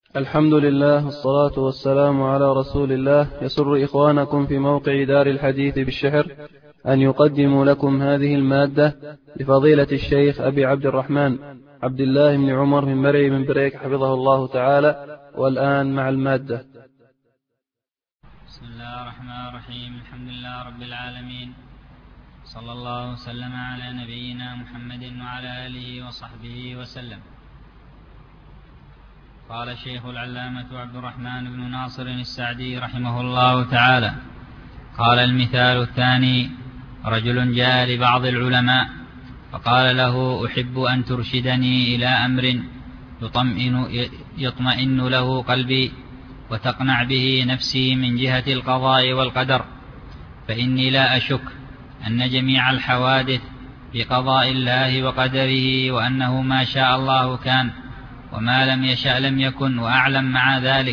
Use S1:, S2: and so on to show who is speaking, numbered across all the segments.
S1: الحمد لله والصلاة والسلام على رسول الله. يسر إخوانكم في موقع دار الحديث بالشحر أن يقدموا لكم هذه المادة لفضيلة الشيخ أبي عبد الرحمن عبد الله بن عمر من مرعي من بريك حفظه الله تعالى. والآن مع المادة.
S2: بسم الله الرحمن الرحيم. الحمد لله رب العالمين، صلى الله وسلم على نبينا محمد وعلى آله وصحبه وسلم. قال الشيخ العلامة عبد الرحمن بن ناصر السعدي رحمه الله تعالى: قال المثال الثاني: رجل جاء لبعض العلماء فقال له: أحب أن ترشدني إلى أمر يطمئن له قلبي وتقنع به نفسي من جهة القضاء والقدر، فإني لا أشك أن جميع الحوادث بقضاء الله وقدره، وأنه ما شاء الله كان وما لم يشأ لم يكن، وأعلم مع ذلك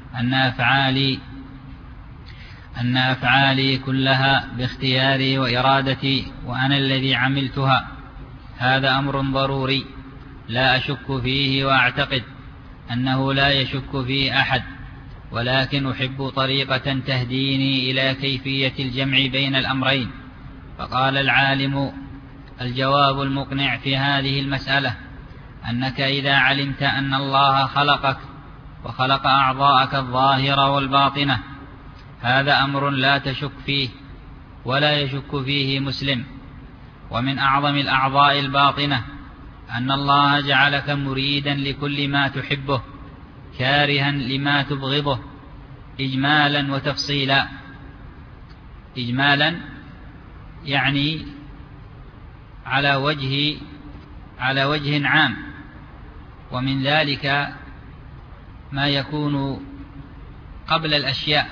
S2: أن أفعالي كلها باختياري وإرادتي، وأنا الذي عملتها. هذا أمر ضروري لا أشك فيه، وأعتقد أنه لا يشك فيه أحد، ولكن أحب طريقة تهديني إلى كيفية الجمع بين الأمرين. فقال العالم: الجواب المقنع في هذه المسألة أنك إذا علمت أن الله خلقك وخلق أعضاءك الظاهرة والباطنة، هذا أمر لا تشك فيه ولا يشك فيه مسلم. ومن أعظم الأعضاء الباطنة أن الله جعلك مريدا لكل ما تحبه كارها لما تبغضه، إجمالا وتفصيلا. إجمالا يعني على وجه عام، ومن ذلك ما يكون قبل الأشياء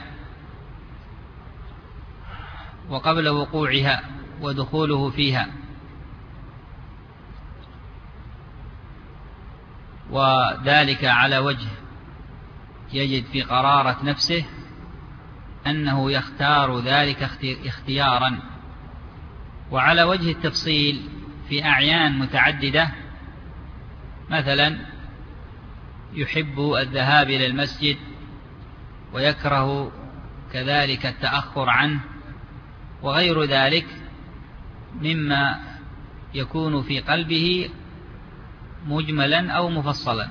S2: وقبل وقوعها ودخوله فيها، وذلك على وجه يجد في قرارة نفسه أنه يختار ذلك اختيارا، وعلى وجه التفصيل في أعيان متعددة. مثلا يحب الذهاب إلى المسجد ويكره كذلك التأخر عنه، وغير ذلك مما يكون في قلبه مجملا أو مفصلا.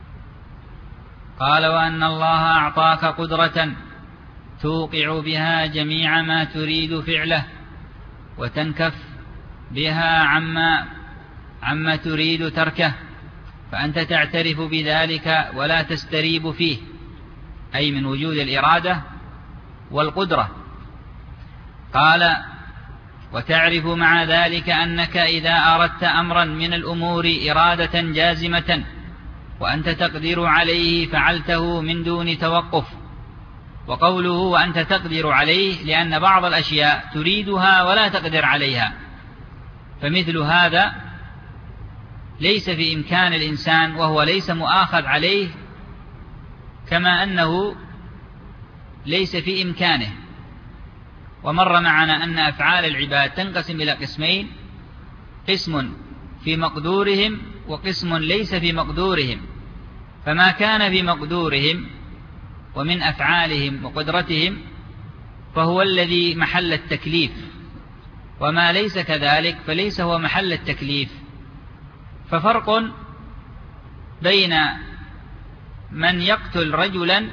S2: قال: وأن الله أعطاك قدرة توقع بها جميع ما تريد فعله، وتنكف بها عما تريد تركه، فأنت تعترف بذلك ولا تستريب فيه، أي من وجود الإرادة والقدرة. قال: وتعرف مع ذلك أنك إذا أردت أمرا من الأمور إرادة جازمة وأنت تقدر عليه فعلته من دون توقف. وقوله وأنت تقدر عليه لأن بعض الأشياء تريدها ولا تقدر عليها، فمثل هذا ليس في إمكان الإنسان وهو ليس مؤاخذ عليه، كما أنه ليس في إمكانه. ومر معنا أن أفعال العباد تنقسم إلى قسمين: قسم في مقدورهم وقسم ليس في مقدورهم. فما كان في مقدورهم ومن أفعالهم وقدرتهم فهو الذي محل التكليف، وما ليس كذلك فليس هو محل التكليف. ففرق بين من يقتل رجلا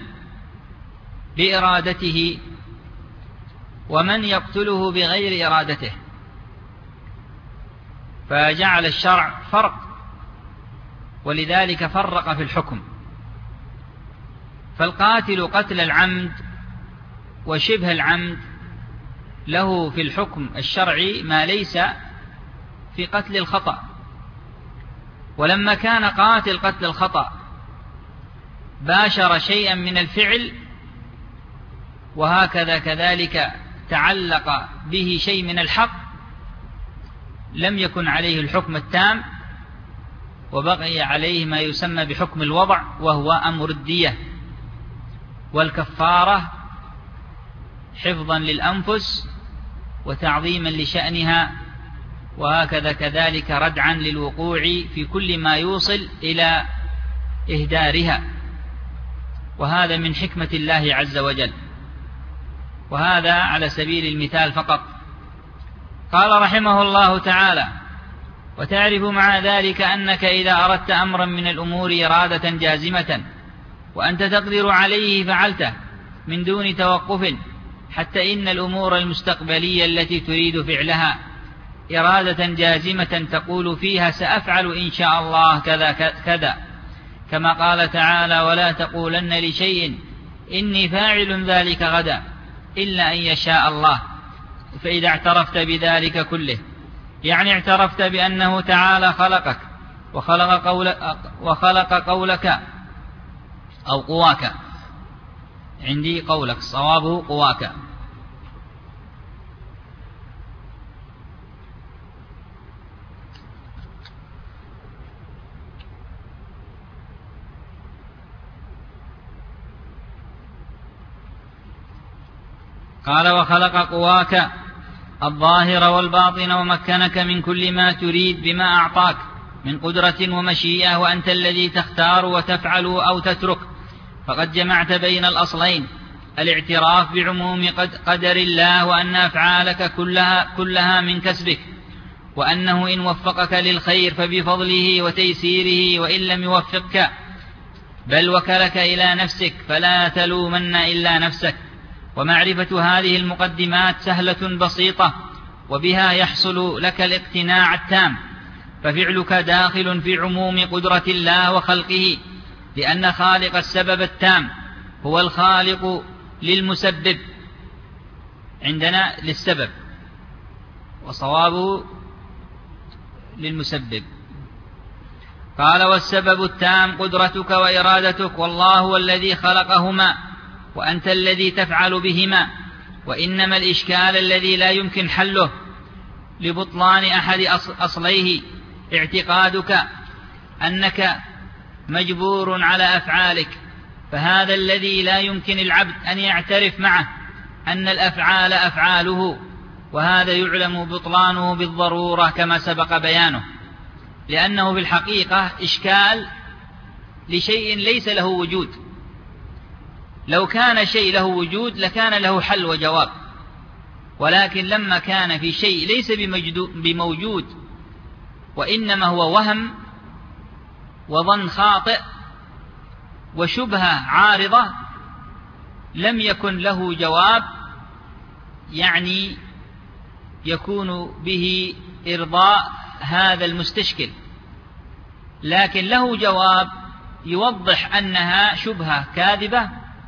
S2: بإرادته ومن يقتله بغير إرادته، فجعل الشرع فرق، ولذلك فرق في الحكم. فالقاتل قتل العمد وشبه العمد له في الحكم الشرعي ما ليس في قتل الخطأ. ولما كان قتل الخطأ باشر شيئا من الفعل، وهكذا كذلك تعلق به شيء من الحق، لم يكن عليه الحكم التام، وبقي عليه ما يسمى بحكم الوضع، وهو أمر الدية والكفارة، حفظا للأنفس وتعظيما لشأنها، وهكذا كذلك ردعا للوقوع في كل ما يوصل إلى إهدارها. وهذا من حكمة الله عز وجل، وهذا على سبيل المثال فقط. قال رحمه الله تعالى: وتعرف مع ذلك أنك إذا أردت أمرا من الأمور إرادة جازمة وأنت تقدر عليه فعلته من دون توقف، حتى إن الأمور المستقبلية التي تريد فعلها إرادة جازمة تقول فيها سأفعل إن شاء الله كذا كذا، كما قال تعالى: ولا تقولن لشيء إني فاعل ذلك غدا إلا أن يشاء الله. فإذا اعترفت بذلك كله، يعني اعترفت بأنه تعالى خلقك وخلق قولك أو قواك، عندي قولك صوابه قواك، قال: وخلق قواك الظاهر والباطن ومكنك من كل ما تريد بما أعطاك من قدرة ومشيئة، وأنت الذي تختار وتفعل أو تترك. فقد جمعت بين الأصلين: الاعتراف بعموم قدر الله، وأن أفعالك كلها من كسبك، وأنه إن وفقك للخير فبفضله وتيسيره، وإن لم يوفقك بل وكلك إلى نفسك فلا تلومن إلا نفسك. ومعرفة هذه المقدمات سهلة بسيطة، وبها يحصل لك الاقتناع التام، ففعلك داخل في عموم قدرة الله وخلقه، لأن خالق السبب التام هو الخالق للمسبب، عندنا للسبب وصوابه للمسبب. قال: والسبب التام قدرتك وإرادتك، والله هو الذي خلقهما وأنت الذي تفعل بهما. وإنما الإشكال الذي لا يمكن حله لبطلان أحد أصليه اعتقادك أنك مجبور على أفعالك، فهذا الذي لا يمكن العبد أن يعترف معه أن الأفعال أفعاله، وهذا يعلم بطلانه بالضرورة كما سبق بيانه، لأنه في الحقيقة إشكال لشيء ليس له وجود. لو كان شيء له وجود لكان له حل وجواب، ولكن لما كان في شيء ليس بموجود وإنما هو وهم وظن خاطئ وشبهة عارضة، لم يكن له جواب يعني يكون به إرضاء هذا المستشكل، لكن له جواب يوضح أنها شبهة كاذبة،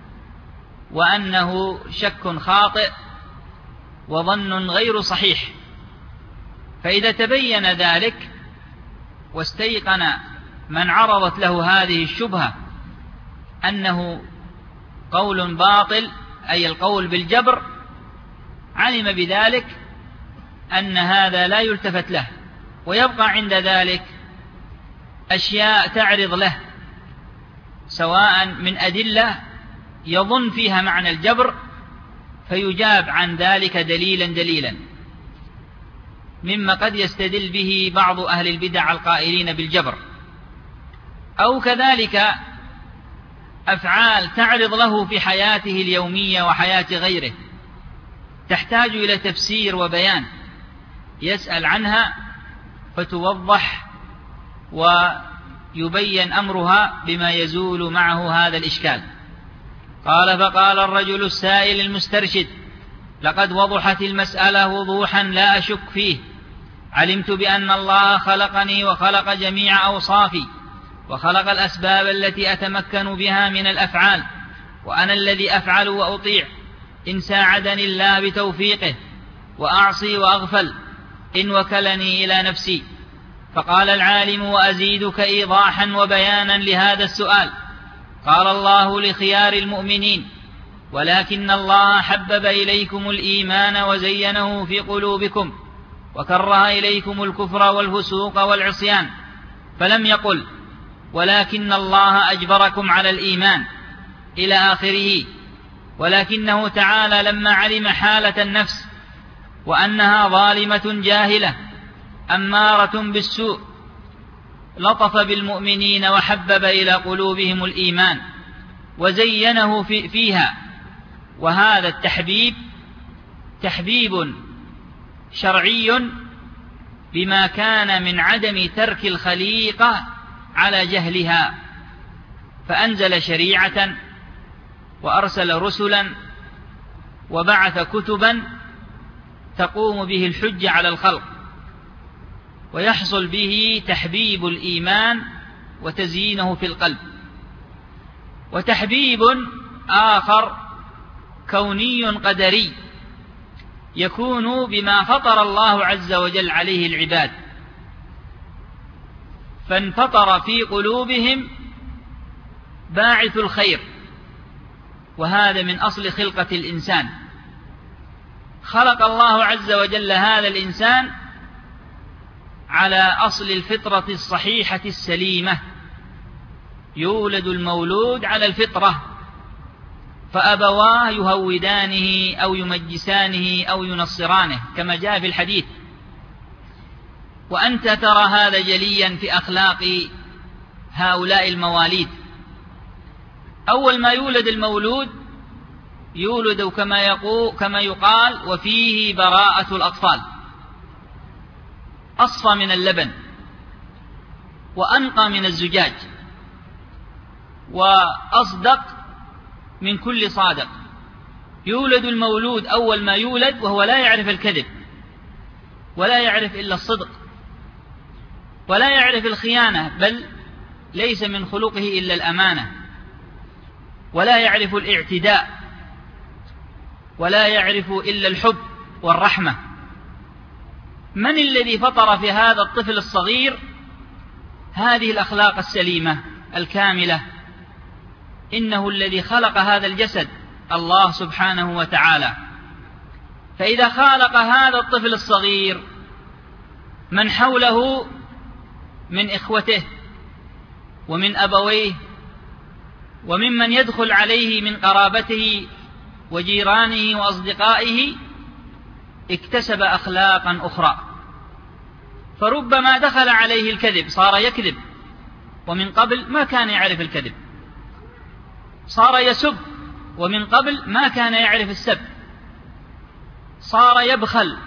S2: وأنه شك خاطئ وظن غير صحيح. فإذا تبين ذلك واستيقن من عرضت له هذه الشبهة أنه قول باطل، أي القول بالجبر، علم بذلك أن هذا لا يلتفت له، ويبقى عند ذلك أشياء تعرض له سواء من أدلة يظن فيها معنى الجبر، فيجاب عن ذلك دليلا مما قد يستدل به بعض أهل البدع القائلين بالجبر، أو كذلك أفعال تعرض له في حياته اليومية وحياة غيره تحتاج إلى تفسير وبيان، يسأل عنها فتوضح ويبين أمرها بما يزول معه هذا الإشكال. قال: فقال الرجل السائل المسترشد: لقد وضحت المسألة وضوحا لا أشك فيه، علمت بأن الله خلقني وخلق جميع أوصافي، وخلق الأسباب التي أتمكن بها من الأفعال، وأنا الذي أفعل وأطيع إن ساعدني الله بتوفيقه، وأعصي وأغفل إن وكلني إلى نفسي. فقال العالم: وأزيدك إيضاحا وبيانا لهذا السؤال. قال الله لخيار المؤمنين: ولكن الله حبب إليكم الإيمان وزينه في قلوبكم وكره إليكم الكفر والفسوق والعصيان، فلم يقل ولكن الله أجبركم على الإيمان إلى آخره، ولكنه تعالى لما علم حالة النفس وأنها ظالمة جاهلة أمارة بالسوء لطف بالمؤمنين وحبب إلى قلوبهم الإيمان، وزينه فيها. وهذا التحبيب تحبيب شرعي بما كان من عدم ترك الخليقة على جهلها، فأنزل شريعة وأرسل رسلا وبعث كتبا تقوم به الحجة على الخلق، ويحصل به تحبيب الإيمان وتزيينه في القلب. وتحبيب آخر كوني قدري يكون بما فطر الله عز وجل عليه العباد، فانفطر في قلوبهم باعث الخير، وهذا من أصل خلقة الإنسان. خلق الله عز وجل هذا الإنسان على أصل الفطرة الصحيحة السليمة، يولد المولود على الفطرة، فأبواه يهودانه أو يمجسانه أو ينصرانه كما جاء في الحديث. وأنت ترى هذا جليا في أخلاق هؤلاء المواليد. أول ما يولد المولود يولد كما يقال وفيه براءة الأطفال، أصفى من اللبن وأنقى من الزجاج وأصدق من كل صادق. يولد المولود أول ما يولد وهو لا يعرف الكذب ولا يعرف إلا الصدق ولا يعرف الخيانة، بل ليس من خلقه إلا الأمانة، ولا يعرف الاعتداء، ولا يعرف إلا الحب والرحمة. من الذي فطر في هذا الطفل الصغير هذه الأخلاق السليمة الكاملة؟ إنه الذي خلق هذا الجسد، الله سبحانه وتعالى. فإذا خلق هذا الطفل الصغير من حوله من إخوته ومن أبويه وممن يدخل عليه من قرابته وجيرانه وأصدقائه اكتسب أخلاقا أخرى، فربما دخل عليه الكذب صار يكذب، ومن قبل ما كان يعرف الكذب. صار يسب ومن قبل ما كان يعرف السب. صار يبخل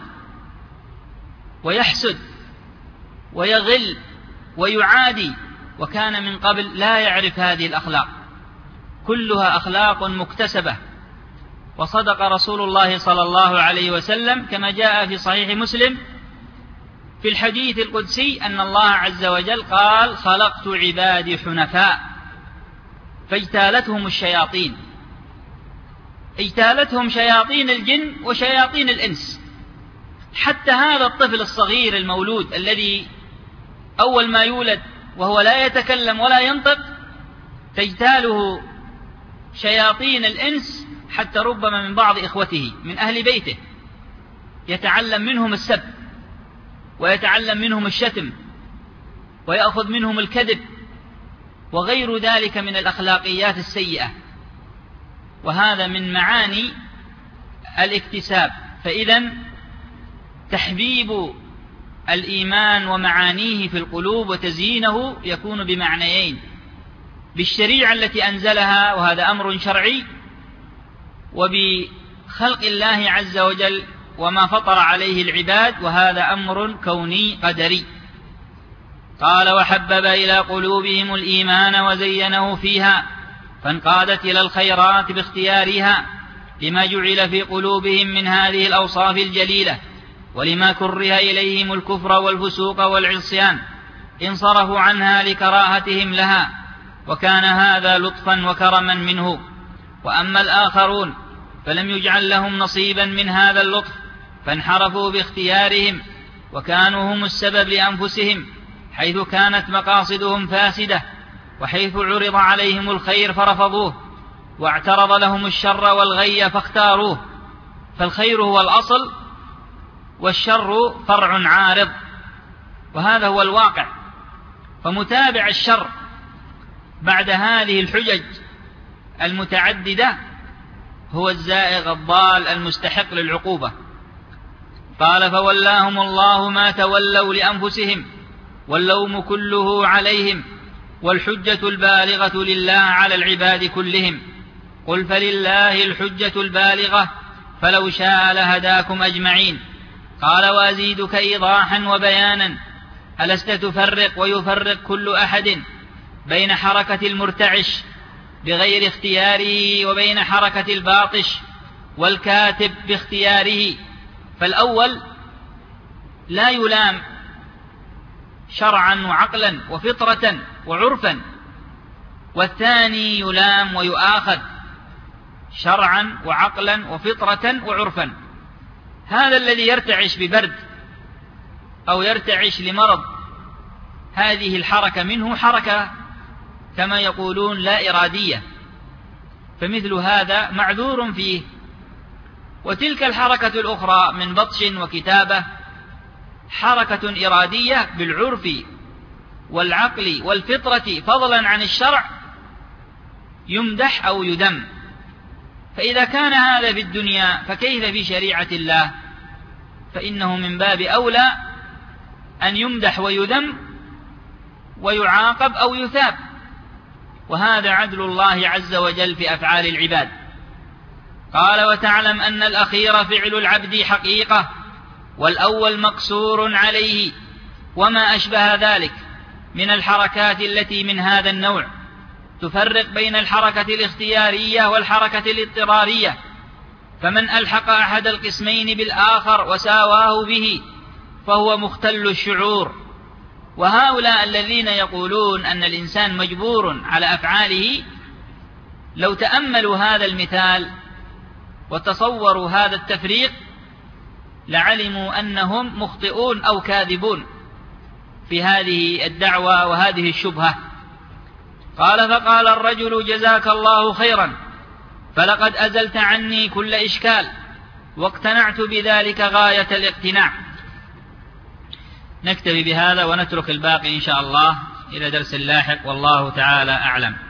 S2: ويحسد ويغل ويعادي، وكان من قبل لا يعرف هذه الأخلاق. كلها أخلاق مكتسبة. وصدق رسول الله صلى الله عليه وسلم كما جاء في صحيح مسلم في الحديث القدسي أن الله عز وجل قال: خلقت عبادي حنفاء فاجتالتهم الشياطين. اجتالتهم شياطين الجن وشياطين الإنس. حتى هذا الطفل الصغير المولود الذي أول ما يولد وهو لا يتكلم ولا ينطق تجتاله شياطين الإنس، حتى ربما من بعض إخوته من أهل بيته يتعلم منهم السب ويتعلم منهم الشتم ويأخذ منهم الكذب وغير ذلك من الأخلاقيات السيئة. وهذا من معاني الاكتساب. فإذا تحبيب الإيمان ومعانيه في القلوب وتزيينه يكون بمعنيين: بالشريعة التي أنزلها وهذا أمر شرعي، وبخلق الله عز وجل وما فطر عليه العباد وهذا أمر كوني قدري. قال: وحبب إلى قلوبهم الإيمان وزينه فيها فانقادت إلى الخيرات باختيارها لما جعل في قلوبهم من هذه الأوصاف الجليلة، ولما كره إليهم الكفر والفسوق والعصيان انصرفوا عنها لكراهتهم لها، وكان هذا لطفا وكرما منه. وأما الآخرون فلم يجعل لهم نصيبا من هذا اللطف، فانحرفوا باختيارهم وكانوا هم السبب لأنفسهم، حيث كانت مقاصدهم فاسدة، وحيث عرض عليهم الخير فرفضوه، واعترض لهم الشر والغي فاختاروه. فالخير هو الأصل والشر فرع عارض، وهذا هو الواقع. فمتابع الشر بعد هذه الحجج المتعددة هو الزائغ الضال المستحق للعقوبة. قال: فولاهم الله ما تولوا لأنفسهم واللوم كله عليهم، والحجة البالغة لله على العباد كلهم. قل فلله الحجة البالغة فلو شاء لهداكم أجمعين. قال وأزيدك إيضاحا وبيانا: ألست تفرق ويفرق كل أحد بين حركة المرتعش بغير اختياره وبين حركة الباطش والكاتب باختياره؟ فالأول لا يلام شرعا وعقلا وفطرة وعرفا، والثاني يلام ويؤاخذ شرعا وعقلا وفطرة وعرفا. هذا الذي يرتعش ببرد أو يرتعش لمرض، هذه الحركة منه حركة كما يقولون لا إرادية، فمثل هذا معذور فيه. وتلك الحركة الأخرى من بطش وكتابة حركة إرادية بالعرف والعقل والفطرة فضلا عن الشرع، يمدح أو يذم. فإذا كان هذا في الدنيا فكيف في شريعة الله؟ فإنه من باب أولى أن يمدح ويذم ويعاقب أو يثاب، وهذا عدل الله عز وجل في أفعال العباد. قال وتعلم أن الأخير فعل العبد حقيقة والأول مقصور عليه، وما أشبه ذلك من الحركات التي من هذا النوع تفرق بين الحركة الاختيارية والحركة الاضطرارية، فمن ألحق أحد القسمين بالآخر وساواه به فهو مختل الشعور. وهؤلاء الذين يقولون أن الإنسان مجبور على أفعاله لو تأملوا هذا المثال وتصوروا هذا التفريق لعلموا أنهم مخطئون أو كاذبون في هذه الدعوة وهذه الشبهة. قال فقال الرجل جزاك الله خيرا، فلقد أزلت عني كل إشكال واقتنعت بذلك غاية الاقتناع. نكتفي بهذا ونترك الباقي إن شاء الله إلى درس لاحق، والله تعالى أعلم.